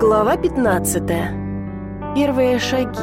Глава 15. Первые шаги.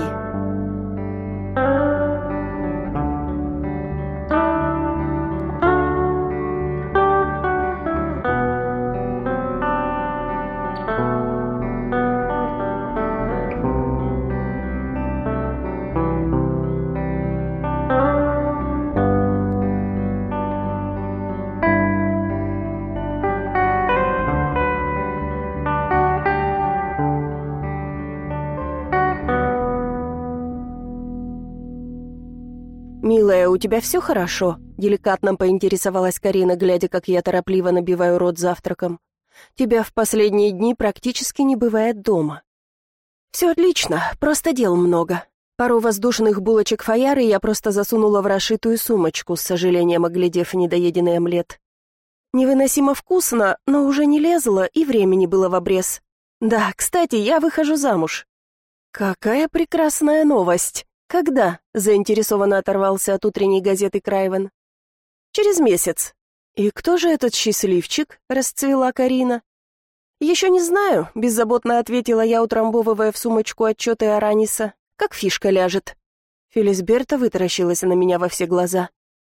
«Милая, у тебя все хорошо?» — деликатно поинтересовалась Карина, глядя, как я торопливо набиваю рот завтраком. «Тебя в последние дни практически не бывает дома». «Все отлично, просто дел много. Пару воздушных булочек фаяры я просто засунула в расшитую сумочку, с сожалением оглядев недоеденный омлет. Невыносимо вкусно, но уже не лезло, и времени было в обрез. Да, кстати, я выхожу замуж». «Какая прекрасная новость! Когда?» — заинтересованно оторвался от утренней газеты Крайвен. «Через месяц». «И кто же этот счастливчик?» — расцвела Карина. «Еще не знаю», — беззаботно ответила я, утрамбовывая в сумочку отчеты Араниса. «Как фишка ляжет». Фелисберта вытаращилась на меня во все глаза.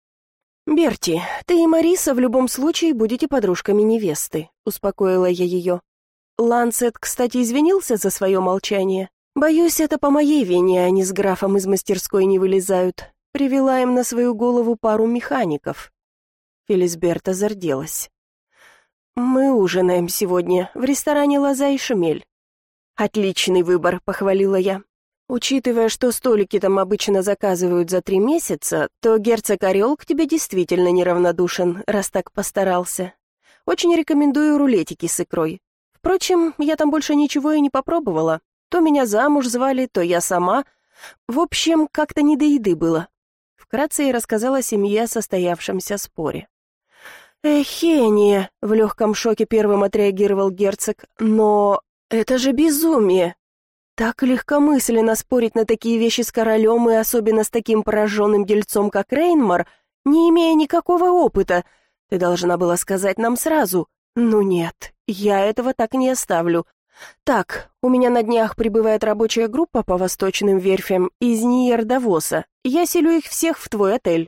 «Берти, ты и Мариса в любом случае будете подружками невесты», — успокоила я ее. «Ланцет, кстати, извинился за свое молчание. Боюсь, это по моей вине, они с графом из мастерской не вылезают. Привела им на свою голову пару механиков». Фелисберта зарделась. «Мы ужинаем сегодня в ресторане «Лоза и Шемель». «Отличный выбор», — похвалила я. «Учитывая, что столики там обычно заказывают за 3 месяца, то герцог Орел к тебе действительно неравнодушен, раз так постарался. Очень рекомендую рулетики с икрой. Впрочем, я там больше ничего и не попробовала. То меня замуж звали, то я сама. В общем, как-то не до еды было». Вкратце я рассказала семье о состоявшемся споре. «Эхения!» — в легком шоке первым отреагировал герцог. «Но это же безумие! Так легкомысленно спорить на такие вещи с королем и особенно с таким пораженным дельцом, как Рейнмар, не имея никакого опыта. Ты должна была сказать нам сразу. Ну нет, я этого так не оставлю. Так, у меня на днях прибывает рабочая группа по восточным верфям из Ниер-Давоса. Я селю их всех в твой отель».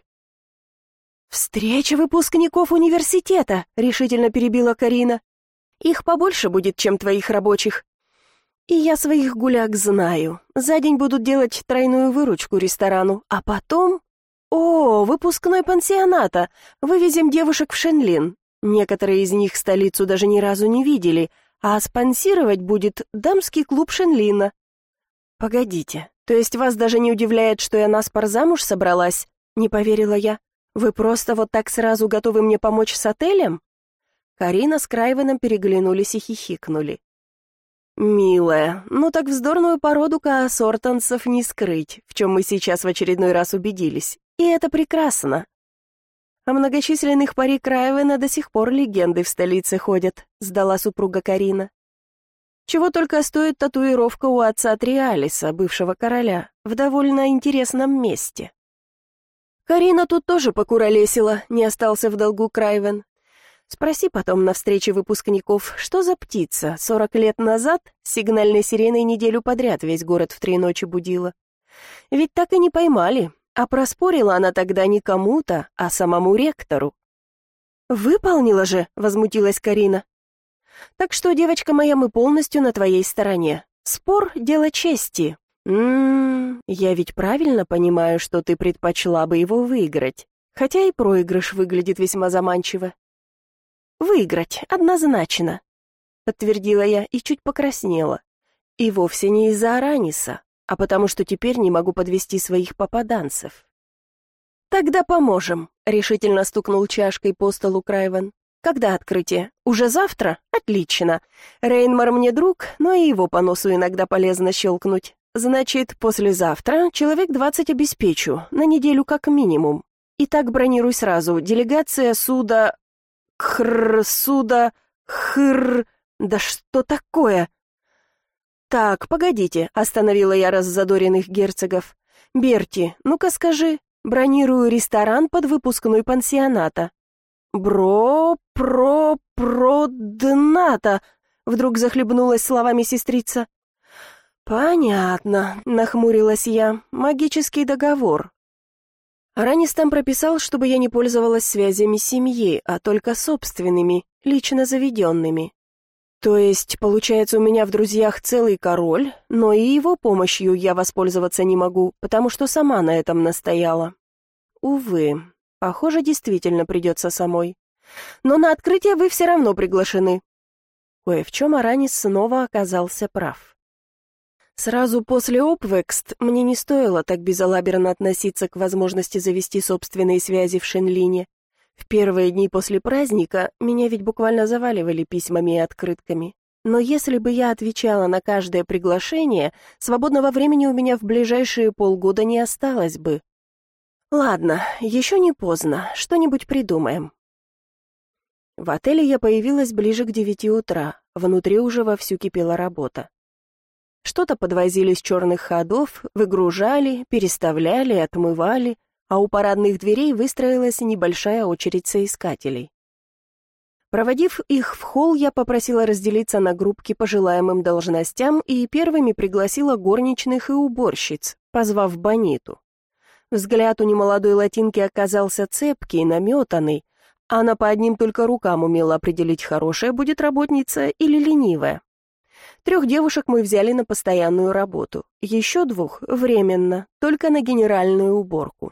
«Встреча выпускников университета», — решительно перебила Карина. «Их побольше будет, чем твоих рабочих. И я своих гуляк знаю. За день будут делать тройную выручку ресторану, а потом... О, выпускной пансионата. Вывезем девушек в Шенлин. Некоторые из них столицу даже ни разу не видели, а спонсировать будет дамский клуб Шенлина». «Погодите, то есть вас даже не удивляет, что я наспор замуж собралась?» — не поверила я. «Вы просто вот так сразу готовы мне помочь с отелем?» Карина с Крайвеном переглянулись и хихикнули. «Милая, ну так вздорную породу каосортанцев не скрыть, в чем мы сейчас в очередной раз убедились. И это прекрасно. О многочисленных пари Крайвена до сих пор легенды в столице ходят», — сдала супруга Карина. «Чего только стоит татуировка у отца Триалиса, бывшего короля, в довольно интересном месте». «Карина тут тоже покуролесила», — не остался в долгу Крайвен. «Спроси потом на встрече выпускников, что за птица 40 лет назад сигнальной сиреной неделю подряд весь город в 3 ночи будила. Ведь так и не поймали, а проспорила она тогда не кому-то, а самому ректору». «Выполнила же», — возмутилась Карина. «Так что, девочка моя, мы полностью на твоей стороне. Спор — дело чести. Я ведь правильно понимаю, что ты предпочла бы его выиграть, хотя и проигрыш выглядит весьма заманчиво». «Выиграть, однозначно», — подтвердила я и чуть покраснела. И вовсе не из-за Араниса, а потому что теперь не могу подвести своих попаданцев. «Тогда поможем», — решительно стукнул чашкой по столу Крайвен. «Когда открытие? Уже завтра? Отлично. Рейнмар мне друг, но и его по носу иногда полезно щелкнуть. Значит, послезавтра человек 20 обеспечу, на неделю как минимум. Итак, бронируй сразу. Делегация суда... Да что такое?» «Так, погодите», — остановила я раззадоренных герцогов. «Берти, ну-ка скажи, бронирую ресторан под выпускной пансионата». «Продната», Вдруг захлебнулась словами сестрица. «Понятно», — нахмурилась я. «Магический договор». Аранис там прописал, чтобы я не пользовалась связями семьи, а только собственными, лично заведенными. То есть, получается, у меня в друзьях целый король, но и его помощью я воспользоваться не могу, потому что сама на этом настояла. Увы, похоже, действительно придется самой. Но на открытие вы все равно приглашены. Кое в чем Аранис снова оказался прав. Сразу после Обвекст мне не стоило так безалаберно относиться к возможности завести собственные связи в Шенлине. В первые дни после праздника меня ведь буквально заваливали письмами и открытками. Но если бы я отвечала на каждое приглашение, свободного времени у меня в ближайшие полгода не осталось бы. Ладно, еще не поздно, что-нибудь придумаем. В отеле я появилась ближе к 9 утра, внутри уже вовсю кипела работа. Что-то подвозили с черных ходов, выгружали, переставляли, отмывали, а у парадных дверей выстроилась небольшая очередь соискателей. Проводив их в холл, я попросила разделиться на группки по желаемым должностям и первыми пригласила горничных и уборщиц, позвав Бониту. Взгляд у немолодой латинки оказался цепкий, наметанный. Она по одним только рукам умела определить, хорошая будет работница или ленивая. 3 девушек мы взяли на постоянную работу, еще 2 — временно, только на генеральную уборку.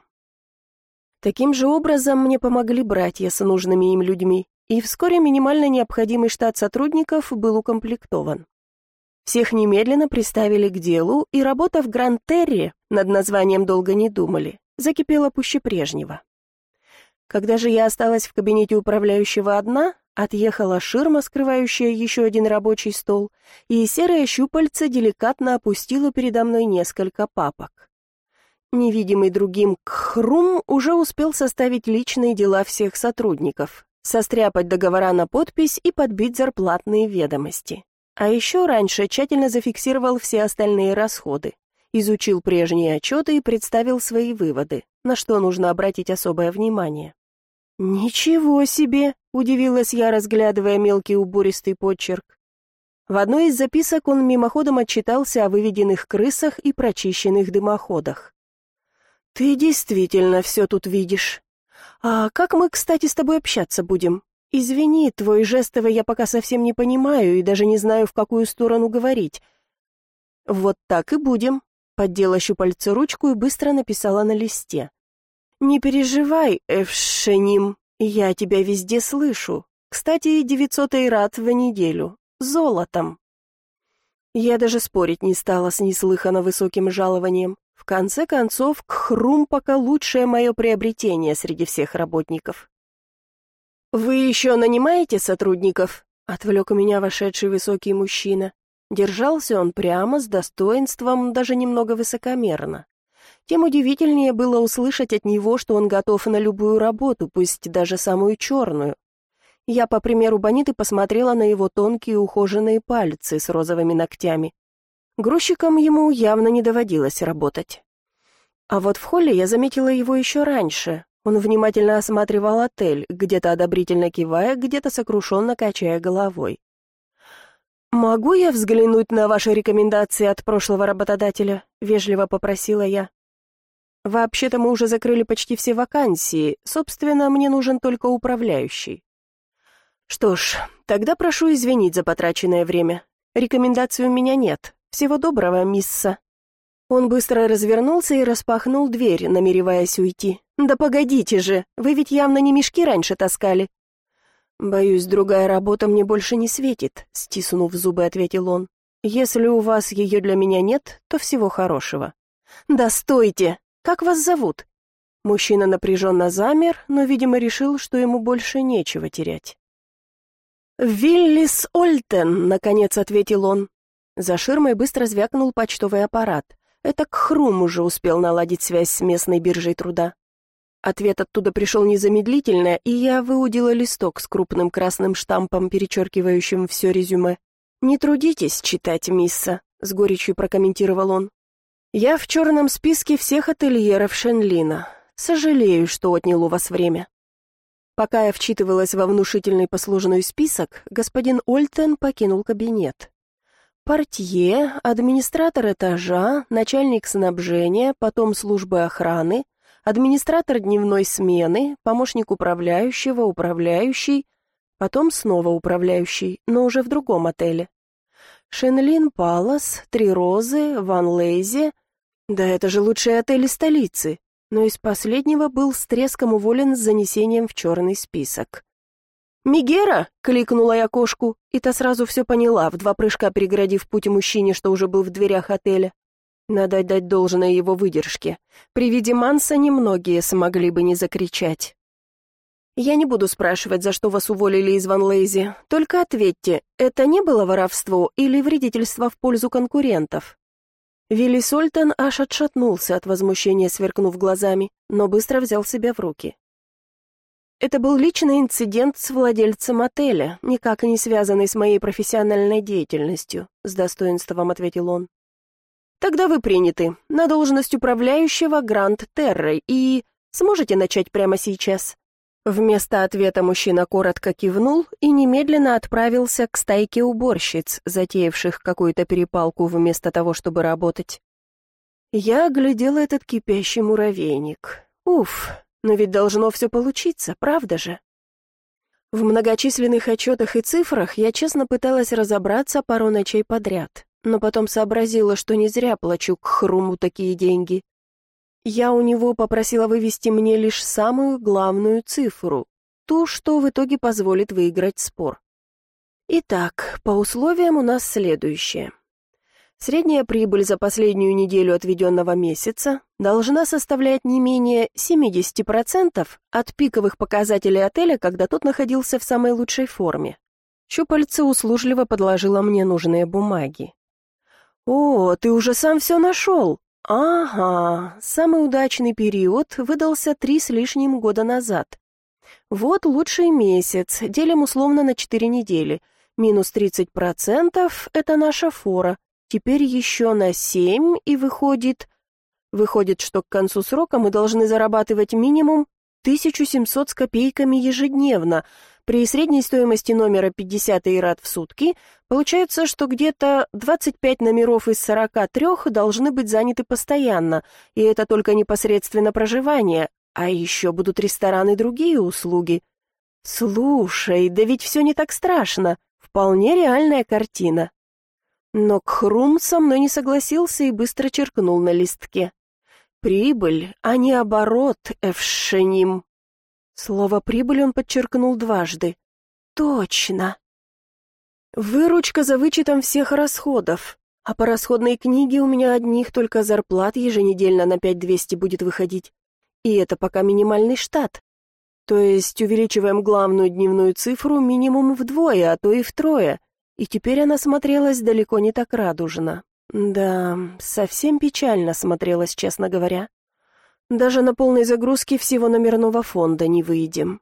Таким же образом мне помогли братья с нужными им людьми, и вскоре минимально необходимый штат сотрудников был укомплектован. Всех немедленно приставили к делу, и работа в Гранд-Терре, над названием долго не думали, закипела пуще прежнего. Когда же я осталась в кабинете управляющего одна, отъехала ширма, скрывающая еще один рабочий стол, и серое щупальце деликатно опустило передо мной несколько папок. Невидимый другим Кхрум уже успел составить личные дела всех сотрудников, состряпать договора на подпись и подбить зарплатные ведомости. А еще раньше тщательно зафиксировал все остальные расходы, изучил прежние отчеты и представил свои выводы, на что нужно обратить особое внимание. «Ничего себе!» — удивилась я, разглядывая мелкий убористый почерк. В одной из записок он мимоходом отчитался о выведенных крысах и прочищенных дымоходах. «Ты действительно все тут видишь. А как мы, кстати, с тобой общаться будем? Извини, твой жестовый я пока совсем не понимаю и даже не знаю, в какую сторону говорить». «Вот так и будем», — поддела щупальце ручку и быстро написала на листе. «Не переживай, Эвшеним, я тебя везде слышу. Кстати, 900-й рат в неделю. Золотом». Я даже спорить не стала с неслыханно высоким жалованием. В конце концов, Кхрум пока лучшее мое приобретение среди всех работников. «Вы еще нанимаете сотрудников?» — отвлек меня вошедший высокий мужчина. Держался он прямо, с достоинством, даже немного высокомерно. Тем удивительнее было услышать от него, что он готов на любую работу, пусть даже самую черную. Я, по примеру Бониты, посмотрела на его тонкие ухоженные пальцы с розовыми ногтями. Грузчиком ему явно не доводилось работать. А вот в холле я заметила его еще раньше. Он внимательно осматривал отель, где-то одобрительно кивая, где-то сокрушенно качая головой. «Могу я взглянуть на ваши рекомендации от прошлого работодателя?» — вежливо попросила я. «Вообще-то мы уже закрыли почти все вакансии, собственно, мне нужен только управляющий». «Что ж, тогда прошу извинить за потраченное время. Рекомендаций у меня нет. Всего доброго, мисса». Он быстро развернулся и распахнул дверь, намереваясь уйти. «Да погодите же, вы ведь явно не мешки раньше таскали». «Боюсь, другая работа мне больше не светит», — стиснув зубы, ответил он. «Если у вас ее для меня нет, то всего хорошего». «Да стойте! Как вас зовут?» Мужчина напряженно замер, но, видимо, решил, что ему больше нечего терять. «Виллис Ольтен», — наконец ответил он. За ширмой быстро звякнул почтовый аппарат. Это Кхрум уже успел наладить связь с местной биржей труда. Ответ оттуда пришел незамедлительно, и я выудила листок с крупным красным штампом, перечеркивающим все резюме. «Не трудитесь читать, мисса», — с горечью прокомментировал он. «Я в черном списке всех ательеров Шенлина. Сожалею, что отнял у вас время». Пока я вчитывалась во внушительный послужной список, господин Ольтен покинул кабинет. Портье, администратор этажа, начальник снабжения, потом службы охраны, администратор дневной смены, помощник управляющего, управляющий, потом снова управляющий, но уже в другом отеле. Шенлин Палас, Три Розы, Ван Лейзе. Да это же лучшие отели столицы. Но из последнего был с треском уволен с занесением в черный список. «Мигера!» — кликнула я кошку, и та сразу все поняла, в 2 прыжка перегородив путь мужчине, что уже был в дверях отеля. Надо отдать должное его выдержке. При виде Манса немногие смогли бы не закричать. «Я не буду спрашивать, за что вас уволили из Ван Лейзи. Только ответьте, это не было воровство или вредительство в пользу конкурентов?» Вилли Сольтон аж отшатнулся от возмущения, сверкнув глазами, но быстро взял себя в руки. «Это был личный инцидент с владельцем отеля, никак не связанный с моей профессиональной деятельностью», — с достоинством ответил он. «Тогда вы приняты на должность управляющего Гранд Террой и сможете начать прямо сейчас?» Вместо ответа мужчина коротко кивнул и немедленно отправился к стайке уборщиц, затеявших какую-то перепалку вместо того, чтобы работать. Я оглядела этот кипящий муравейник. Уф, но ведь должно все получиться, правда же? В многочисленных отчетах и цифрах я честно пыталась разобраться пару ночей подряд, но потом сообразила, что не зря плачу к Хруму такие деньги. Я у него попросила вывести мне лишь самую главную цифру, ту, что в итоге позволит выиграть спор. Итак, по условиям у нас следующее. Средняя прибыль за последнюю неделю отведенного месяца должна составлять не менее 70% от пиковых показателей отеля, когда тот находился в самой лучшей форме. Щупальце услужливо подложила мне нужные бумаги. «О, ты уже сам все нашел!» «Ага, самый удачный период выдался 3 с лишним года назад. Вот лучший месяц, делим условно на 4 недели. Минус 30% — это наша фора. Теперь еще на 7, и выходит, что к концу срока мы должны зарабатывать минимум 1700 с копейками ежедневно. При средней стоимости номера 50 эйрат в сутки получается, что где-то 25 номеров из 43 должны быть заняты постоянно, и это только непосредственно проживание, а еще будут рестораны и другие услуги. Слушай, да ведь все не так страшно, вполне реальная картина». Но Кхрум со мной не согласился и быстро черкнул на листке. «Прибыль, а не оборот, Эвшеним». Слово «прибыль» он подчеркнул дважды. «Точно». Выручка за вычетом всех расходов, а по расходной книге у меня одних только зарплат еженедельно на 5200 будет выходить. И это пока минимальный штат. То есть увеличиваем главную дневную цифру минимум вдвое, а то и втрое. И теперь она смотрелась далеко не так радужно. Да, совсем печально смотрелась, честно говоря. Даже на полной загрузке всего номерного фонда не выйдем.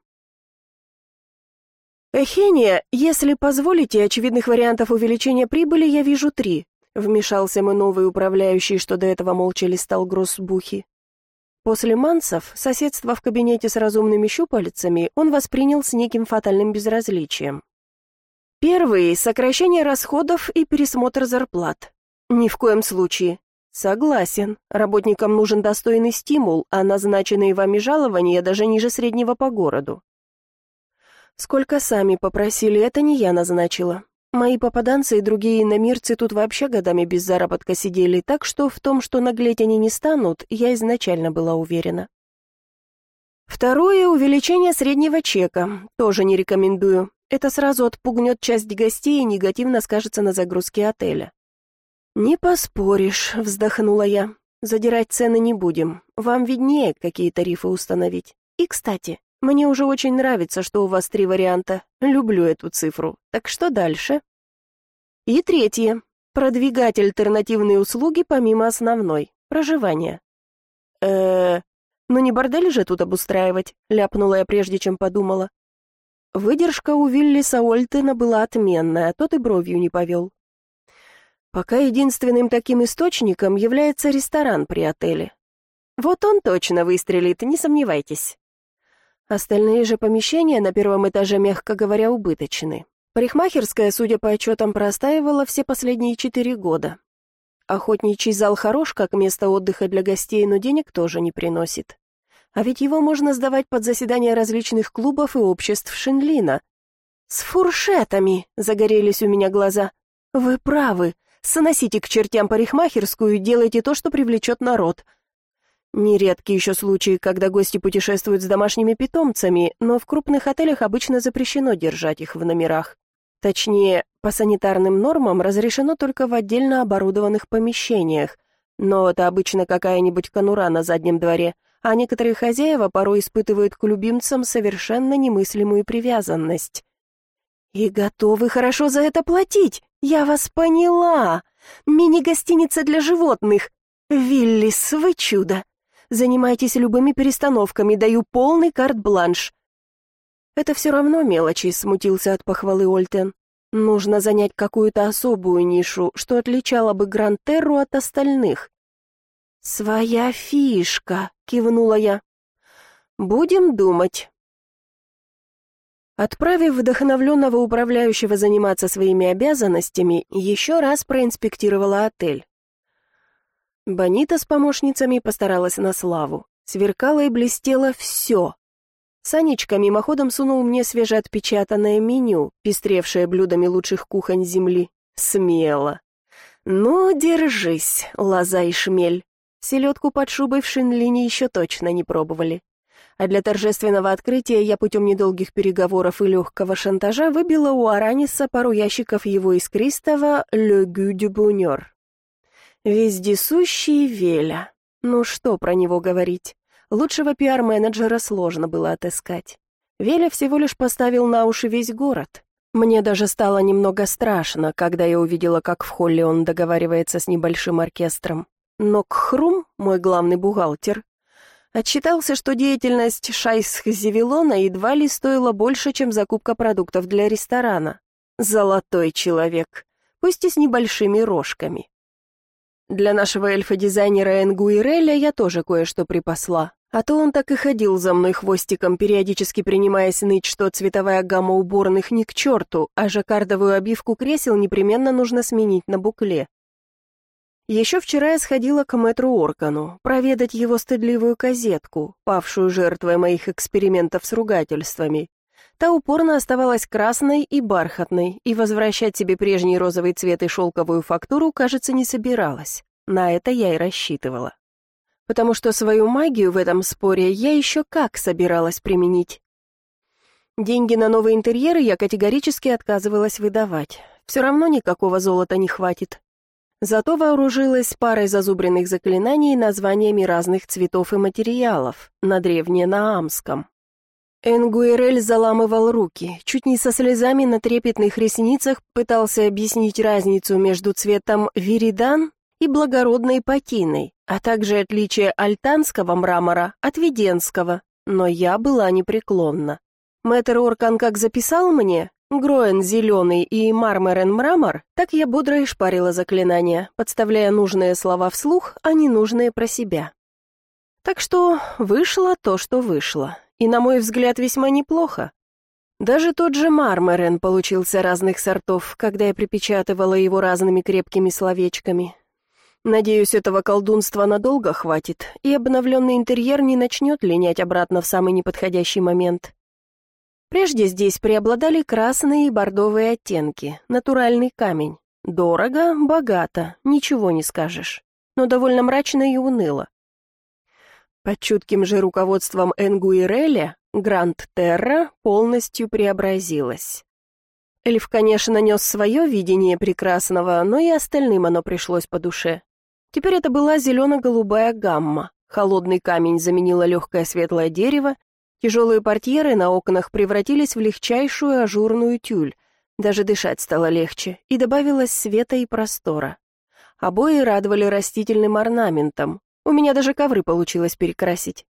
«Эхения, если позволите, очевидных вариантов увеличения прибыли я вижу 3», вмешался мой новый управляющий, что до этого молча листал гроссбухи. После Мансов, соседства в кабинете с разумными щупальцами, он воспринял с неким фатальным безразличием. Первый — сокращение расходов и пересмотр зарплат. Ни в коем случае. Согласен, работникам нужен достойный стимул, а назначенные вами жалования даже ниже среднего по городу. Сколько сами попросили, это не я назначила. Мои попаданцы и другие иномирцы тут вообще годами без заработка сидели, так что в том, что наглеть они не станут, я изначально была уверена. Второе — увеличение среднего чека. Тоже не рекомендую. Это сразу отпугнет часть гостей и негативно скажется на загрузке отеля. «Не поспоришь», — вздохнула я. «Задирать цены не будем. Вам виднее, какие тарифы установить. И, кстати, мне уже очень нравится, что у вас 3 варианта. Люблю эту цифру. Так что дальше?» И третье. Продвигать альтернативные услуги помимо основной. Проживание. Ну не бордель же тут обустраивать», — ляпнула я, прежде чем подумала. Выдержка у Виллиса Ольтена была отменная, тот и бровью не повел. Пока единственным таким источником является ресторан при отеле. Вот он точно выстрелит, не сомневайтесь. Остальные же помещения на первом этаже, мягко говоря, убыточны. Парикмахерская, судя по отчетам, простаивала все последние 4 года. Охотничий зал хорош, как место отдыха для гостей, но денег тоже не приносит. А ведь его можно сдавать под заседания различных клубов и обществ Шинлина. «С фуршетами!» — загорелись у меня глаза. «Вы правы. Сносите к чертям парикмахерскую и делайте то, что привлечет народ». Нередки еще случаи, когда гости путешествуют с домашними питомцами, но в крупных отелях обычно запрещено держать их в номерах. Точнее, по санитарным нормам разрешено только в отдельно оборудованных помещениях, но это обычно какая-нибудь конура на заднем дворе, а некоторые хозяева порой испытывают к любимцам совершенно немыслимую привязанность. «И готовы хорошо за это платить! Я вас поняла! Мини-гостиница для животных! Виллис, вы чудо! Занимайтесь любыми перестановками, даю полный карт-бланш». «Это все равно мелочи», — смутился от похвалы Ольтен. «Нужно занять какую-то особую нишу, что отличало бы Гранд-Терру от остальных». «Своя фишка», — кивнула я. «Будем думать». Отправив вдохновленного управляющего заниматься своими обязанностями, еще раз проинспектировала отель. Бонита с помощницами постаралась на славу. Сверкало и блестело все. Санечка мимоходом сунул мне свежеотпечатанное меню, пестревшее блюдами лучших кухонь земли. Смело. «Ну, держись, лоза и шмель. Селедку под шубой в Шинлине еще точно не пробовали». А для торжественного открытия я путем недолгих переговоров и легкого шантажа выбила у Араниса пару ящиков его искристого «Le Goût du Bonheur». Вездесущий Веля. Ну что про него говорить? Лучшего пиар-менеджера сложно было отыскать. Веля всего лишь поставил на уши весь город. Мне даже стало немного страшно, когда я увидела, как в холле он договаривается с небольшим оркестром. Но Кхрум, мой главный бухгалтер, отчитался, что деятельность Шайх-Зевилона едва ли стоила больше, чем закупка продуктов для ресторана. Золотой человек, пусть и с небольшими рожками. Для нашего эльфа-дизайнера Энгуиреля я тоже кое-что припасла, а то он так и ходил за мной хвостиком, периодически принимаясь ныть, что цветовая гамма уборных ни к черту, а жаккардовую обивку кресел непременно нужно сменить на букле. Еще вчера я сходила к мэтру Оркану, проведать его стыдливую козетку, павшую жертвой моих экспериментов с ругательствами. Та упорно оставалась красной и бархатной, и возвращать себе прежний розовый цвет и шелковую фактуру, кажется, не собиралась. На это я и рассчитывала. Потому что свою магию в этом споре я еще как собиралась применить. Деньги на новые интерьеры я категорически отказывалась выдавать. Все равно никакого золота не хватит. Зато вооружилась парой зазубренных заклинаний названиями разных цветов и материалов, на древненаамском. Энгуирель заламывал руки, чуть не со слезами на трепетных ресницах пытался объяснить разницу между цветом виридан и благородной патиной, а также отличие альтанского мрамора от веденского, но я была непреклонна. Мэтр Оркан как записал мне «Гроен зеленый» и «Мармерен мрамор», так я бодро и шпарила заклинания, подставляя нужные слова вслух, а ненужные про себя. Так что вышло то, что вышло. И, на мой взгляд, весьма неплохо. Даже тот же Мармерен получился разных сортов, когда я припечатывала его разными крепкими словечками. Надеюсь, этого колдунства надолго хватит, и обновленный интерьер не начнет линять обратно в самый неподходящий момент. Прежде здесь преобладали красные и бордовые оттенки, натуральный камень. Дорого, богато, ничего не скажешь, но довольно мрачно и уныло. Под чутким же руководством Энгуиреля Гранд-Терра полностью преобразилась. Эльф, конечно, нес свое видение прекрасного, но и остальным оно пришлось по душе. Теперь это была зелено-голубая гамма, холодный камень заменило легкое светлое дерево, тяжелые портьеры на окнах превратились в легчайшую ажурную тюль, даже дышать стало легче, и добавилось света и простора. Обои радовали растительным орнаментом. У меня даже ковры получилось перекрасить.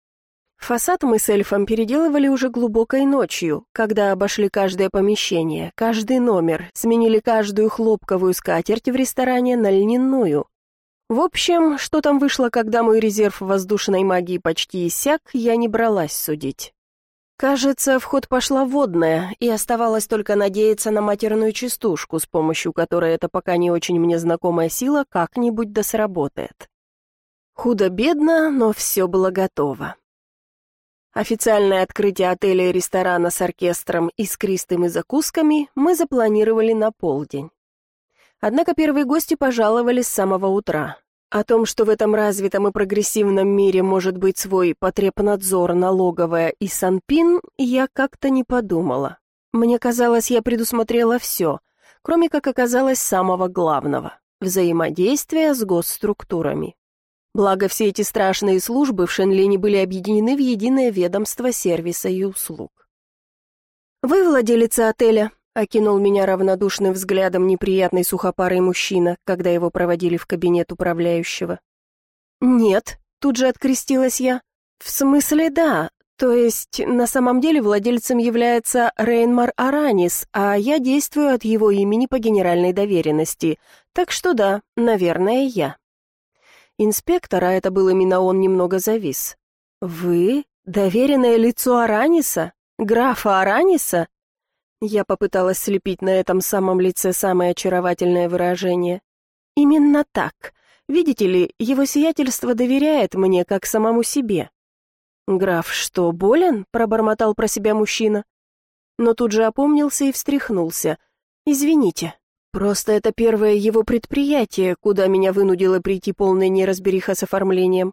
Фасад мы с эльфом переделывали уже глубокой ночью, когда обошли каждое помещение, каждый номер, сменили каждую хлопковую скатерть в ресторане на льняную. В общем, что там вышло, когда мой резерв воздушной магии почти иссяк, я не бралась судить. Кажется, в ход пошла водная, и оставалось только надеяться на матерную частушку, с помощью которой эта пока не очень мне знакомая сила как-нибудь да сработает. Худо-бедно, но все было готово. Официальное открытие отеля и ресторана с оркестром, искристым и закусками мы запланировали на полдень. Однако первые гости пожаловали с самого утра. О том, что в этом развитом и прогрессивном мире может быть свой потребнадзор, налоговая и санпин, я как-то не подумала. Мне казалось, я предусмотрела все, кроме, как оказалось, самого главного – взаимодействия с госструктурами. Благо, все эти страшные службы в Шенлине были объединены в единое ведомство сервиса и услуг. «Вы владелица отеля?» — окинул меня равнодушным взглядом неприятный сухопарый мужчина, когда его проводили в кабинет управляющего. «Нет», — тут же открестилась я. «В смысле, да. То есть, на самом деле владельцем является Рейнмар Аранис, а я действую от его имени по генеральной доверенности. Так что да, наверное, я». Инспектор, а это был именно он, немного завис. «Вы? Доверенное лицо Араниса? Графа Араниса?» Я попыталась слепить на этом самом лице самое очаровательное выражение. «Именно так. Видите ли, его сиятельство доверяет мне, как самому себе». «Граф что, болен?» — пробормотал про себя мужчина. Но тут же опомнился и встряхнулся. «Извините, просто это первое его предприятие, куда меня вынудила прийти полная неразбериха с оформлением».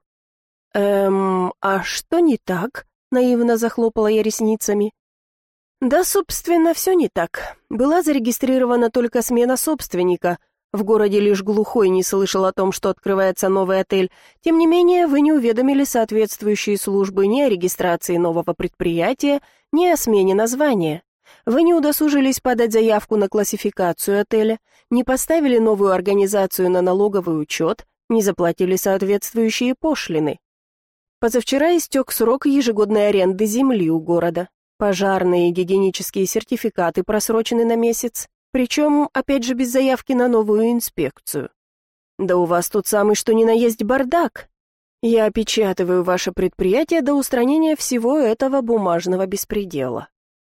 А что не так?» — наивно захлопала я ресницами. «Да, собственно, все не так. Была зарегистрирована только смена собственника. В городе лишь глухой не слышал о том, что открывается новый отель. Тем не менее, вы не уведомили соответствующие службы ни о регистрации нового предприятия, ни о смене названия. Вы не удосужились подать заявку на классификацию отеля, не поставили новую организацию на налоговый учет, не заплатили соответствующие пошлины. Позавчера истек срок ежегодной аренды земли у города. Пожарные и гигиенические сертификаты просрочены на месяц, причем, опять же, без заявки на новую инспекцию. Да у вас тут самый что ни на есть бардак. Я опечатываю ваше предприятие до устранения всего этого бумажного беспредела».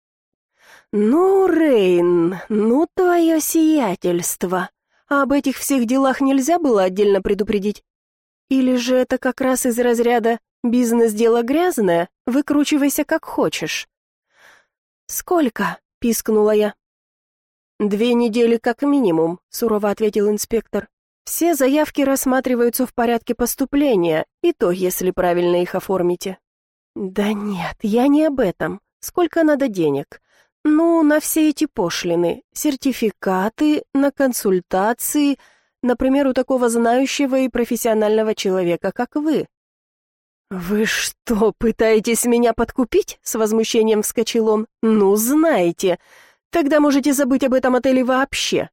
«Ну, Рейн, ну твое сиятельство. А об этих всех делах нельзя было отдельно предупредить? Или же это как раз из разряда «бизнес – дело грязное, выкручивайся как хочешь»?» «Сколько?» — пискнула я. 2 недели как минимум», — сурово ответил инспектор. «Все заявки рассматриваются в порядке поступления, и то, если правильно их оформите». «Да нет, я не об этом. Сколько надо денег? Ну, на все эти пошлины, сертификаты, на консультации, например, у такого знающего и профессионального человека, как вы». «Вы что, пытаетесь меня подкупить?» — с возмущением вскочил он. «Ну, знаете. Тогда можете забыть об этом отеле вообще».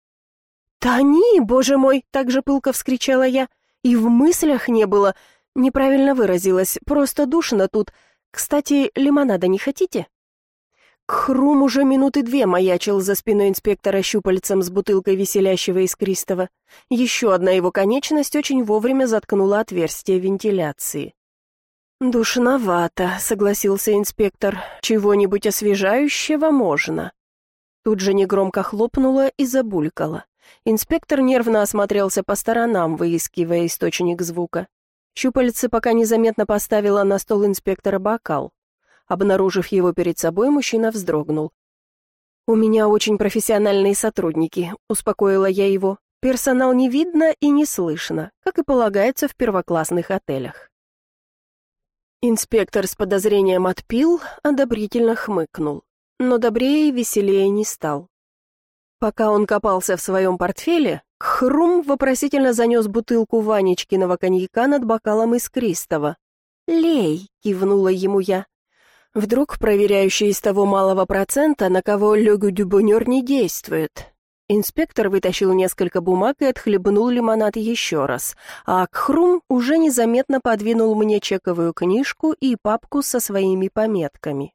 «Тони, боже мой!» — так же пылко вскричала я. «И в мыслях не было. Неправильно выразилась. Просто душно тут. Кстати, лимонада не хотите?» Кхрум уже минуты 2 маячил за спиной инспектора щупальцем с бутылкой веселящего искристого. Еще одна его конечность очень вовремя заткнула отверстие вентиляции. «Душновато», — согласился инспектор. «Чего-нибудь освежающего можно». Тут же негромко хлопнуло и забулькало. Инспектор нервно осмотрелся по сторонам, выискивая источник звука. Щупальце пока незаметно поставила на стол инспектора бокал. Обнаружив его перед собой, мужчина вздрогнул. «У меня очень профессиональные сотрудники», — успокоила я его. «Персонал не видно и не слышно, как и полагается в первоклассных отелях». Инспектор с подозрением отпил, одобрительно хмыкнул, но добрее и веселее не стал. Пока он копался в своем портфеле, Кхрум вопросительно занес бутылку Ванечкиного коньяка над бокалом искристого. «Лей», — кивнула ему я. Вдруг проверяющий из того малого процента, на кого «le goût du bonheur» не действует. Инспектор вытащил несколько бумаг и отхлебнул лимонад еще раз, а Кхрум уже незаметно подвинул мне чековую книжку и папку со своими пометками.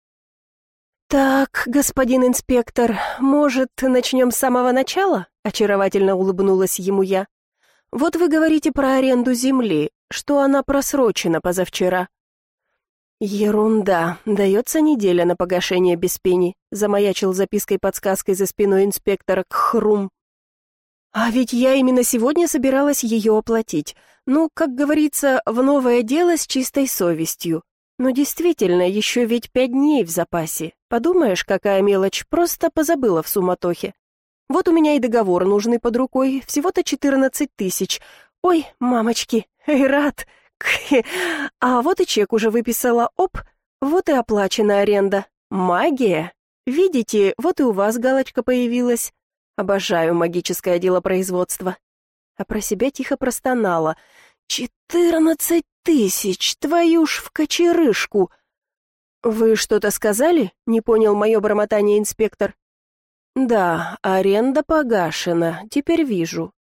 «Так, господин инспектор, может, начнем с самого начала?» — очаровательно улыбнулась ему я. «Вот вы говорите про аренду земли, что она просрочена позавчера». Ерунда. Дается неделя на погашение без пени. Замаячил запиской-подсказкой за спиной инспектора Кхрум. А ведь я именно сегодня собиралась ее оплатить. Ну, как говорится, в новое дело с чистой совестью. Но действительно, еще ведь 5 дней в запасе. Подумаешь, какая мелочь, просто позабыла в суматохе. Вот у меня и договор нужный под рукой, всего-то 14 тысяч. Ой, мамочки, рад. А вот и чек уже выписала, вот и оплачена аренда. Магия. Видите, вот и у вас галочка появилась. Обожаю магическое делопроизводство. А про себя тихо простонала. 14 тысяч, твою ж в кочерышку. Вы что-то сказали? Не понял мое бормотание инспектор. Да, аренда погашена, теперь вижу.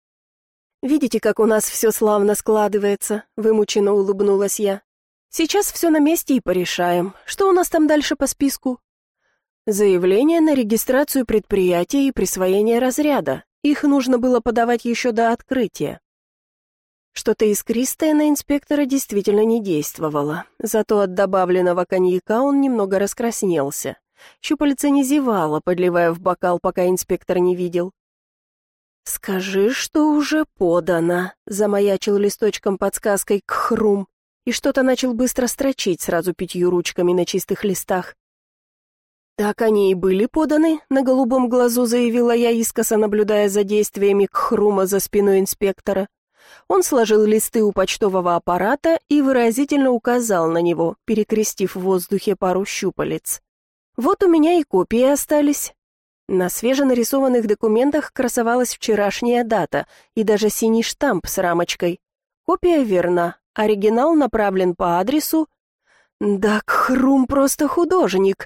Видите, как у нас все славно складывается, вымученно улыбнулась я. Сейчас все на месте и порешаем. Что у нас там дальше по списку? Заявление на регистрацию предприятия и присвоение разряда. Их нужно было подавать еще до открытия. Что-то искристое на инспектора действительно не действовало. Зато от добавленного коньяка он немного раскраснелся. Щупальце не зевало, подливая в бокал, пока инспектор не видел. «Скажи, что уже подано», — замаячил листочком подсказкой Кхрум, и что-то начал быстро строчить сразу 5 ручками на чистых листах. «Так они и были поданы», — на голубом глазу заявила я, искоса наблюдая за действиями Кхрума за спиной инспектора. Он сложил листы у почтового аппарата и выразительно указал на него, перекрестив в воздухе пару щупалец. «Вот у меня и копии остались». На свеженарисованных документах красовалась вчерашняя дата и даже синий штамп с рамочкой. Копия верна, оригинал направлен по адресу. Да Кхрум просто художник.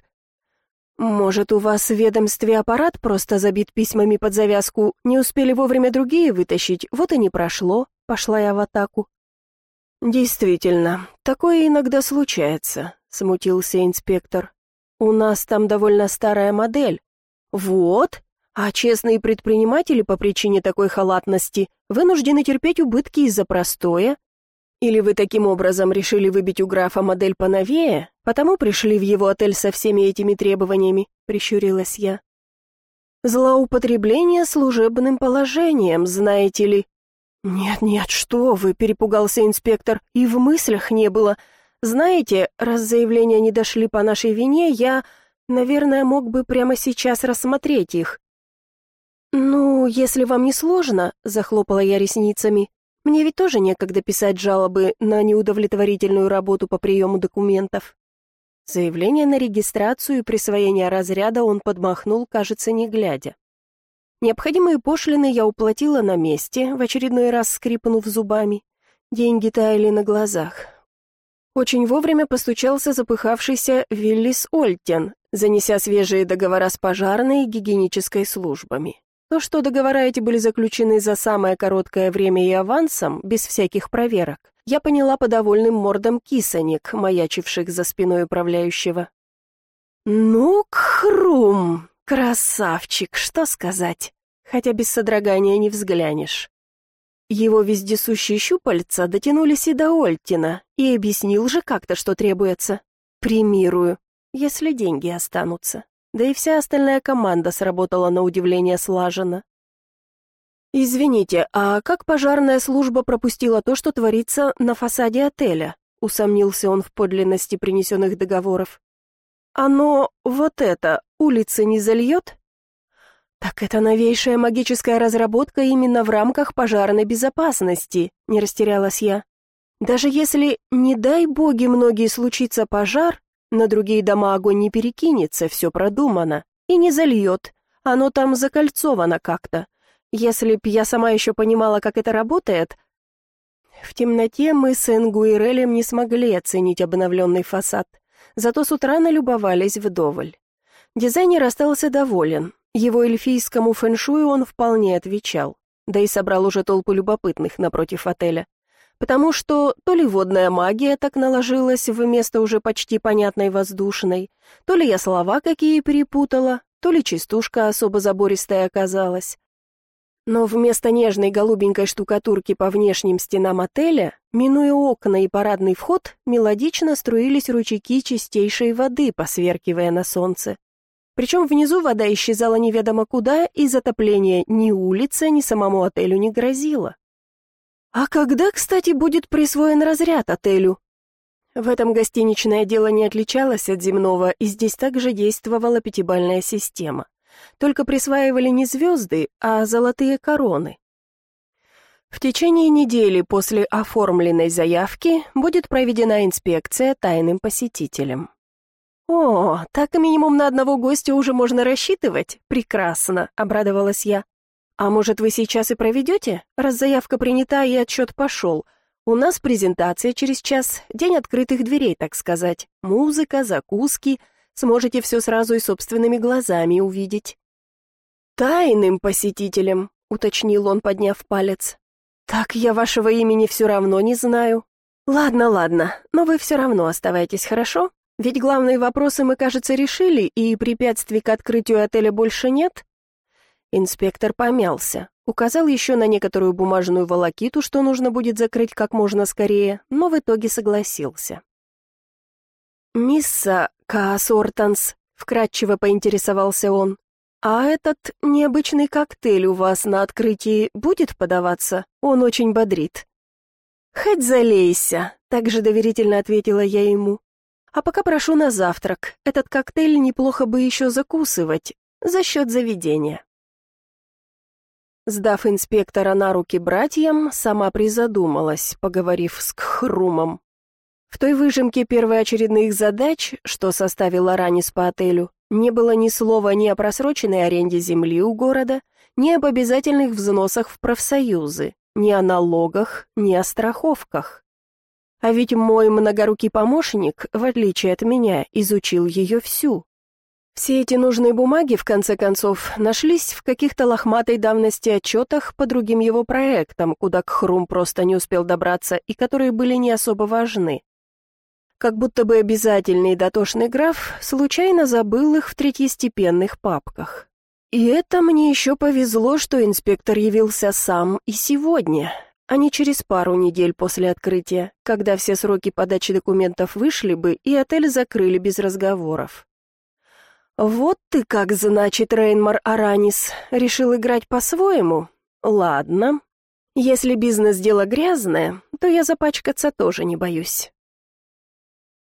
Может, у вас в ведомстве аппарат просто забит письмами под завязку, не успели вовремя другие вытащить, вот и не прошло, пошла я в атаку. Действительно, такое иногда случается, смутился инспектор. У нас там довольно старая модель. Вот, а честные предприниматели по причине такой халатности вынуждены терпеть убытки из-за простоя. Или вы таким образом решили выбить у графа модель поновее, потому пришли в его отель со всеми этими требованиями, прищурилась я. Злоупотребление служебным положением, знаете ли. Нет, что вы, перепугался инспектор, и в мыслях не было. Знаете, раз заявления не дошли по нашей вине, я, наверное, мог бы прямо сейчас рассмотреть их. Ну, если вам не сложно, захлопала я ресницами. Мне ведь тоже некогда писать жалобы на неудовлетворительную работу по приему документов. Заявление на регистрацию и присвоение разряда он подмахнул, кажется, не глядя. Необходимые пошлины я уплатила на месте, в очередной раз скрипнув зубами. Деньги таяли на глазах. Очень вовремя постучался запыхавшийся Виллис Ольтен, занеся свежие договора с пожарной и гигиенической службами. То, что договора эти были заключены за самое короткое время и авансом, без всяких проверок, я поняла по довольным мордам кисонек, маячивших за спиной управляющего. «Ну, Кхрум, красавчик, что сказать, хотя без содрогания не взглянешь». Его вездесущие щупальца дотянулись и до Ольтина, и объяснил же как-то, что требуется. Премирую, если деньги останутся. Да и вся остальная команда сработала на удивление слаженно. «Извините, а как пожарная служба пропустила то, что творится на фасаде отеля?» — усомнился он в подлинности принесенных договоров. «Оно, вот это, улицы не зальет?» «Так это новейшая магическая разработка именно в рамках пожарной безопасности», — не растерялась я. «Даже если, не дай боги, многие случится пожар, на другие дома огонь не перекинется, все продумано, и не зальет, оно там закольцовано как-то. Если б я сама еще понимала, как это работает...» В темноте мы с Энгуирелем не смогли оценить обновленный фасад, зато с утра налюбовались вдоволь. Дизайнер остался доволен, его эльфийскому фэншую он вполне отвечал, да и собрал уже толпу любопытных напротив отеля. Потому что то ли водная магия так наложилась вместо уже почти понятной воздушной, то ли я слова какие перепутала, то ли частушка особо забористая оказалась. Но вместо нежной голубенькой штукатурки по внешним стенам отеля, минуя окна и парадный вход, мелодично струились ручейки чистейшей воды, посверкивая на солнце. Причем внизу вода исчезала неведомо куда, и затопление ни улице, ни самому отелю не грозило. А когда, кстати, будет присвоен разряд отелю? В этом гостиничное дело не отличалось от земного, и здесь также действовала пятибалльная система. Только присваивали не звезды, а золотые короны. В течение недели после оформленной заявки будет проведена инспекция тайным посетителям. «О, так минимум на одного гостя уже можно рассчитывать? Прекрасно», — обрадовалась я. «А может, вы сейчас и проведете, раз заявка принята и отсчет пошел? У нас презентация через час, день открытых дверей, так сказать. Музыка, закуски. Сможете все сразу и собственными глазами увидеть». «Тайным посетителем», — уточнил он, подняв палец. «Так я вашего имени все равно не знаю». «Ладно, но вы все равно оставайтесь, хорошо? Ведь главные вопросы мы, кажется, решили, и препятствий к открытию отеля больше нет?» Инспектор помялся, указал еще на некоторую бумажную волокиту, что нужно будет закрыть как можно скорее, но в итоге согласился. «Мисса Каас Ортонс», — вкратчиво поинтересовался он, «а этот необычный коктейль у вас на открытии будет подаваться? Он очень бодрит». «Хоть залейся», — также доверительно ответила я ему. «А пока прошу на завтрак. Этот коктейль неплохо бы еще закусывать, за счет заведения». Сдав инспектора на руки братьям, сама призадумалась, поговорив с Кхрумом. В той выжимке первоочередных задач, что составил Аранис по отелю, не было ни слова ни о просроченной аренде земли у города, ни об обязательных взносах в профсоюзы, ни о налогах, ни о страховках. А ведь мой многорукий помощник, в отличие от меня, изучил ее всю. Все эти нужные бумаги, в конце концов, нашлись в каких-то лохматой давности отчетах по другим его проектам, куда Кхрум просто не успел добраться и которые были не особо важны. Как будто бы обязательный дотошный граф случайно забыл их в третьестепенных папках. И это мне еще повезло, что инспектор явился сам и сегодня, а не через пару недель после открытия, когда все сроки подачи документов вышли бы и отель закрыли без разговоров. «Вот ты как, значит, Рейнмар Аранис, решил играть по-своему? Ладно. Если бизнес дело грязное, то я запачкаться тоже не боюсь».